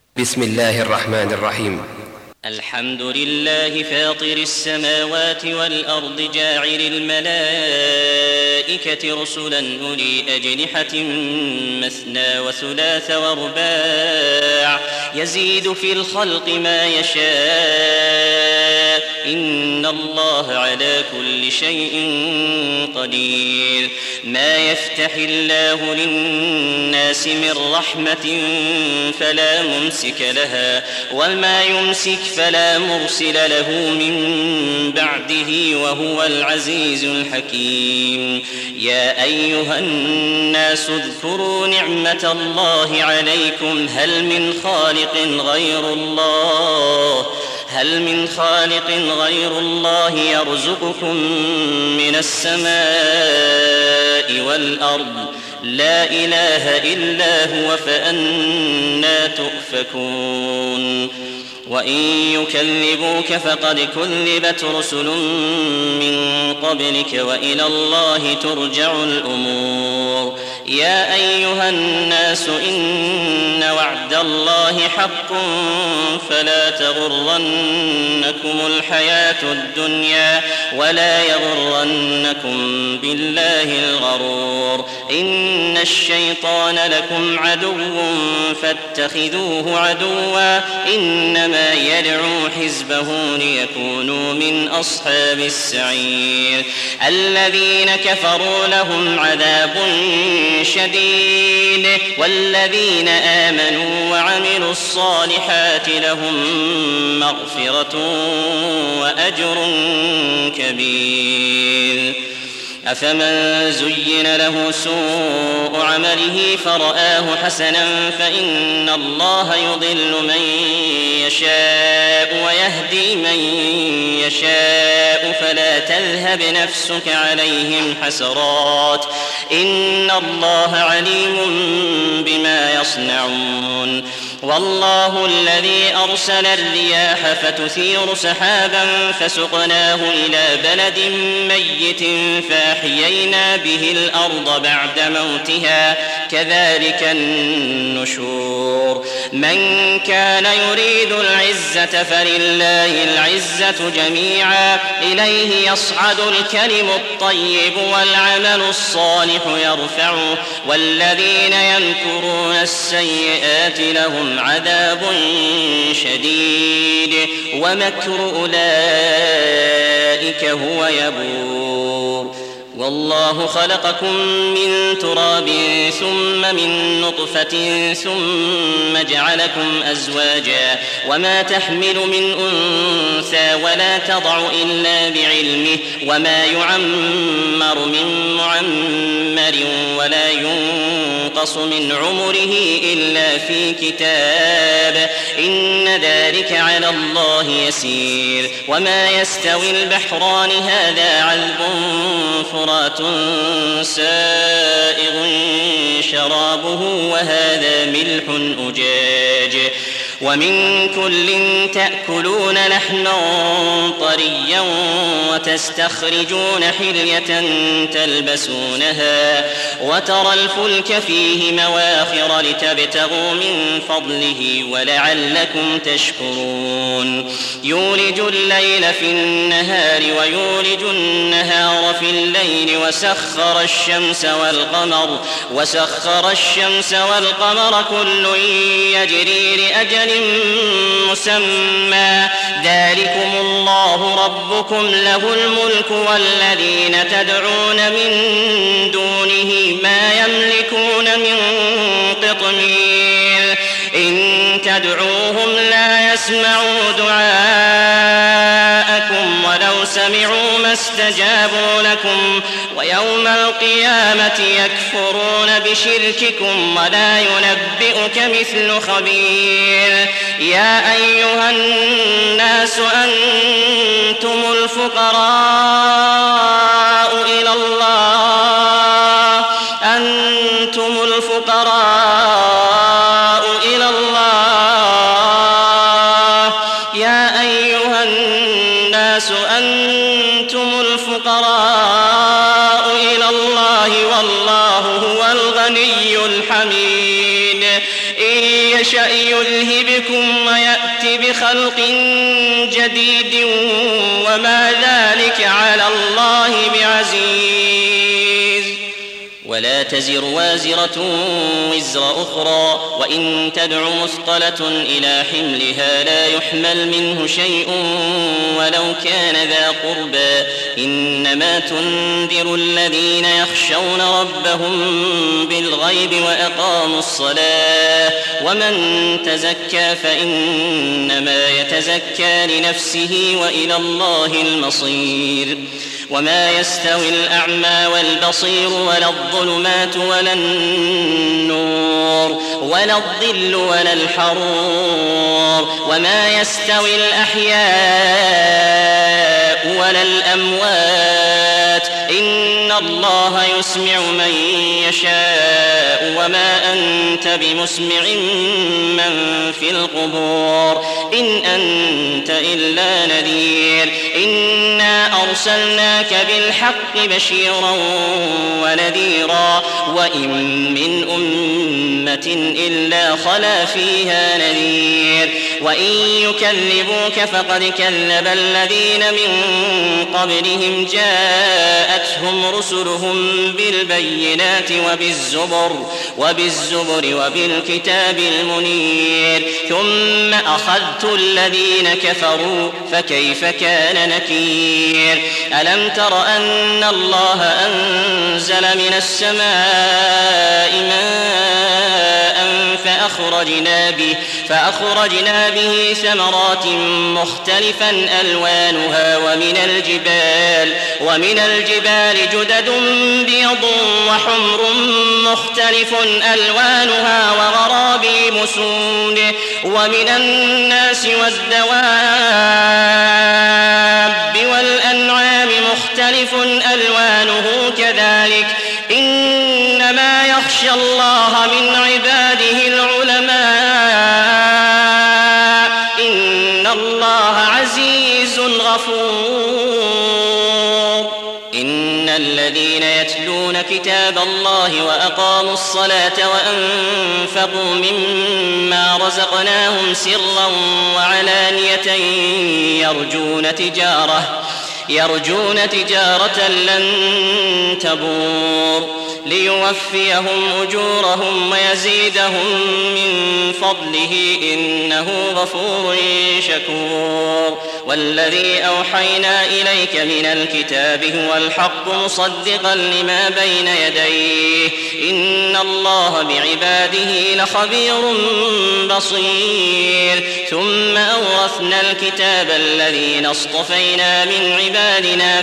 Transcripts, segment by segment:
بسم الله الرحمن الرحيم. الحمد لله فاطر السماوات والأرض جاعل الملائكة رسلا أولي أجنحة مثنى وثلاث ورباع يزيد في الخلق ما يشاء إن الله على كل شيء قدير. ما يفتح الله للناس من رحمة فلا ممسك لها وما يمسك فلا مرسل له من بعده وهو العزيز الحكيم. يا أيها الناس اذكروا نعمة الله عليكم هل من خالق غير الله يرزقكم من السماء والأرض لا إله إلا هو فأنى تؤفكون. وإن يكذبوك فقد كذبت رسل من قبلك وإلى الله ترجع الأمور. يا أيها الناس إن وعد الله حق فلا تغرنكم الحياة الدنيا ولا يغرنكم بالله الغرور. إن الشيطان لكم عدو فاتخذوه عدوا إنما يدعو حزبه ليكونوا من أصحاب السعير. الذين كفروا لهم عذاب شديد والذين آمنوا وعملوا الصالحات لهم مغفرة وأجر كبير. أفمن زين له سوء عمله فرآه حسنا فإن الله يضل من يشاء ويهدي من يشاء فلا تذهب نفسك عليهم حسرات إن الله عليم بما يصنعون. والله الذي أرسل الرياح فتثير سحابا فسقناه إلى بلد ميت فأحيينا به الأرض بعد موتها كذلك النشور. من كان يريد العزة فلله العزة جميعا إليه يصعد الكلم الطيب والعمل الصالح يرفعه والذين يمكرون السيئات لهم عذاب شديد ومكر أولئك هو يبور. والله خلقكم من تراب ثم من نطفة ثم جعلكم أزواجا وما تحمل من أنثى ولا تضع إلا بعلمه وما يعمر من معمر ولا ينقص من عمره إلا في كتاب إن ذلك على الله يسير. وما يستوي البحران هذا عذب فرات سائغ شرابه وهذا ملح أجاج ومن كل تأكلون لحما طريا وتستخرجون حلية تلبسونها وترى الفلك فيه مواخر لتبتغوا من فضله ولعلكم تشكرون. يولج الليل في النهار ويولج النهار في الليل وسخر الشمس والقمر كل يجري لأجل مسمى ذلكم الله ربكم له الملك والذين تدعون من دونه ما يملكون من قطمير إن تدعوهم لا يسمعوا دعاءكم ولو سمعوا ما استجابوا لكم ويوم القيامة يكفرون بشرككم ولا ينبئك مثل خبير. يا أيها الناس أنتم الفقراء إلى الله يا أيها الناس أنتم الفقراء إلى الله والله هو الغني الحميد. إن يشأ يذهبكم ويأت بخلق جديد وما ذلك على الله بعزيز. ولا تزر وازرة وزر أخرى، وإن تدع مثقلة إلى حملها لا يحمل منه شيء ولو كان ذا قربى، إنما تنذر الذين يخشون ربهم بالغيب وأقاموا الصلاة، ومن تزكى فإنما يتزكى لنفسه وإلى الله المصير. وما يستوي الأعمى والبصير ولا الظلمات ولا النور ولا الظل ولا الحرور، وما يستوي الأحياء ولا الأموات، إن الله يسمع من يشاء وما أنت بمسمع من في القبور، إن أنت إلا نذير. إنا أرسلناك بالحق بشيرا ونذيرا، وإن من أمة إلا خلا فيها نذير، وإن يكذبوك فقد كذب الذين من قبلهم جاءتهم رسلهم بالبينات وبالزبر وبالكتاب المنير، ثم أخذت الذين كفروا فكيف كان نكير. ألم تر أن الله أنزل من السماء ماء فأخرجنا به ثمرات مختلفا ألوانها، ومن الجبال جدد بيض وحمر مختلف ألوانها وغرابيب سود، ومن الناس والدواب والأنعام مختلف ألوانه كذلك، إنما يخشى الله من عباده العلماء، إن الله عزيز غفور. إن الذين يتلون كتاب الله وأقاموا الصلاة وأنفقوا مما رزقناهم سرا وعلانية يرجون تجارة لن تبور، ليوفيهم أجورهم ويزيدهم من فضله إنه غفور شكور. والذي أوحينا إليك من الكتاب هو الحق مصدقا لما بين يديه، إن الله بعباده لخبير بصير. ثم أورثنا الكتاب الذين اصطفينا من عبادنا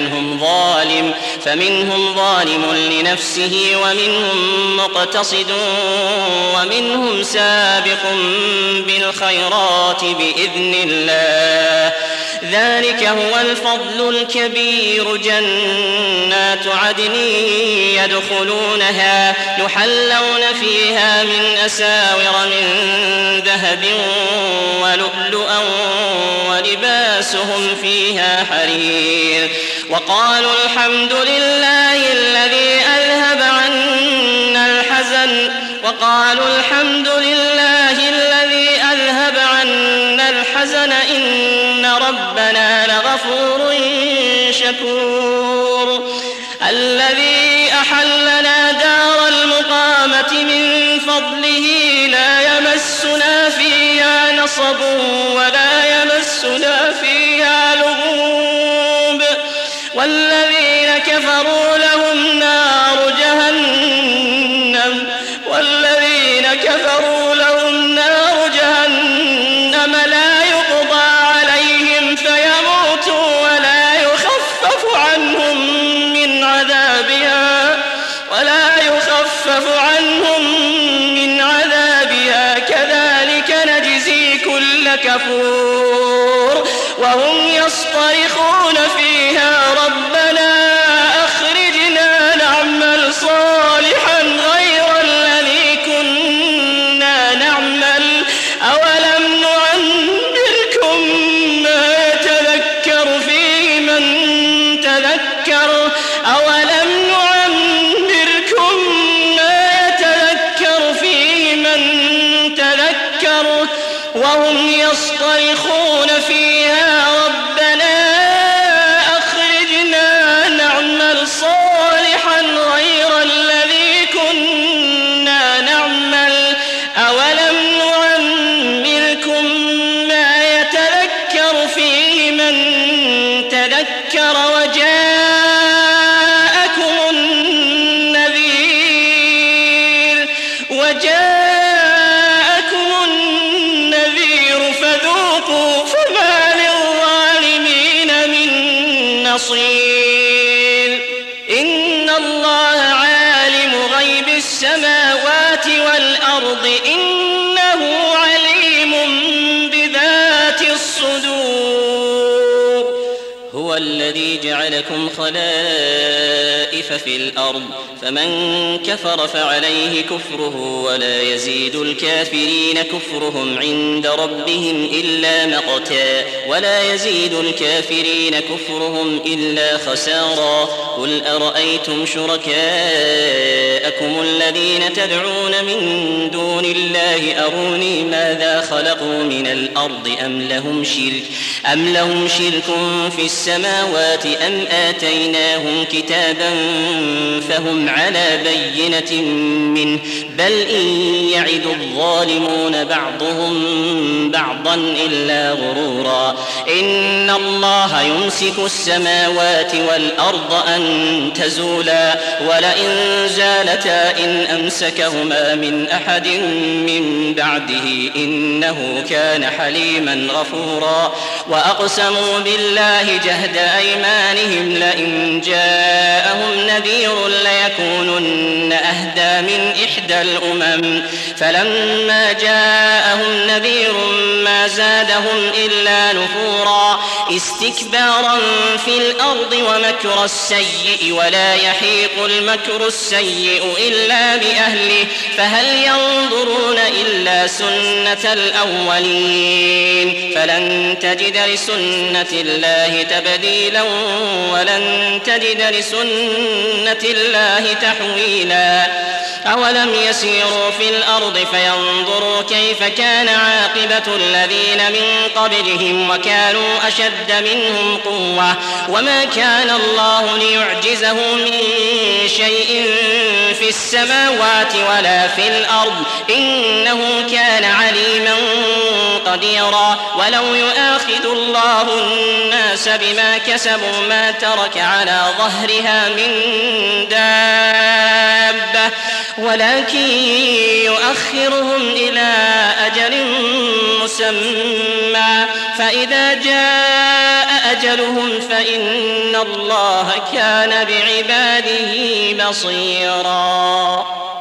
فمنهم ظالم لنفسه ومنهم مقتصد ومنهم سابق بالخيرات بإذن الله، ذلك هو الفضل الكبير. جنات عدن يدخلونها يحلون فيها من أساور من ذهب ولؤلؤا ولباسهم فيها حرير. وقالوا الحمد لله الذي أذهب عنا الحزن إن ربنا لغفور شكور. الذي أحلنا دار المقامة من فضله لا يمسنا فيها نصب ولا يمسنا فيها لغوب، والذين كفروا لهم نار جهنم لا يقضى عليهم فيموتوا ولا يخفف عنهم من عذابها كذلك نجزي كل كفور. وهم يصطرخون فيها ربنا أخرجنا نعمل صالحا غير الذي كنا نعمل أولم نعمركم ما يتذكر فيه من تذكر وهم يصطرخون فيها ربنا أخرجنا نعمل صالحا غير الذي كنا نعمل أولم نعمركم ما يتذكر فيه من تذكر وجاءكم النذير فذوقوا فما للظالمين من نصير إن الله عالم غيب السماوات والأرض إنه عليم بذات الصدور هو الذي جعلكم خلائف في الأرض فمن كفر فعليه كفره ولا يزيد الكافرين كفرهم عند ربهم إلا مقتا ولا يزيد الكافرين كفرهم إلا خسارا قل أرأيتم شركاءكم الذين تدعون من دون الله أروني ماذا خلقوا من الأرض أم لهم شرك في السماوات أم آتيناهم كتابا فهم على بينة منه بل إن يعد الظالمون بعضهم بعضا إلا غرورا إن الله يمسك السماوات والأرض أن تزولا ولئن زالتا إن أمسكهما من أحد من بعده إنه كان حليما غفورا وأقسموا بالله جهد أيمانهم لئن جاءهم نذير ليكونن أهدى من إحدى الأمم فلما جاءهم نذير ما زادهم إلا نفورا استكبارا في الأرض ومكر السيء ولا يحيق المكر السيء إلا بأهله فهل ينظرون إلا سنة الأولين فلن تجد لسنة الله تبديلا ولن تجد لسنة الله تحويلا أولم يسيروا في الأرض فينظروا كيف كان عاقبة الذين من قبلهم وكانوا أشد منهم قوة وما كان الله ليعجزه من شيء في السماوات ولا في الأرض إنه كان عليما قديرا ولو يؤاخذ الله الناس بما كسبوا ما ترك على ظهرها من دابة ولكن يؤخرهم إلى أجل مسمى فإذا جاء أجلهم فإن الله كان بعباده بصيرا.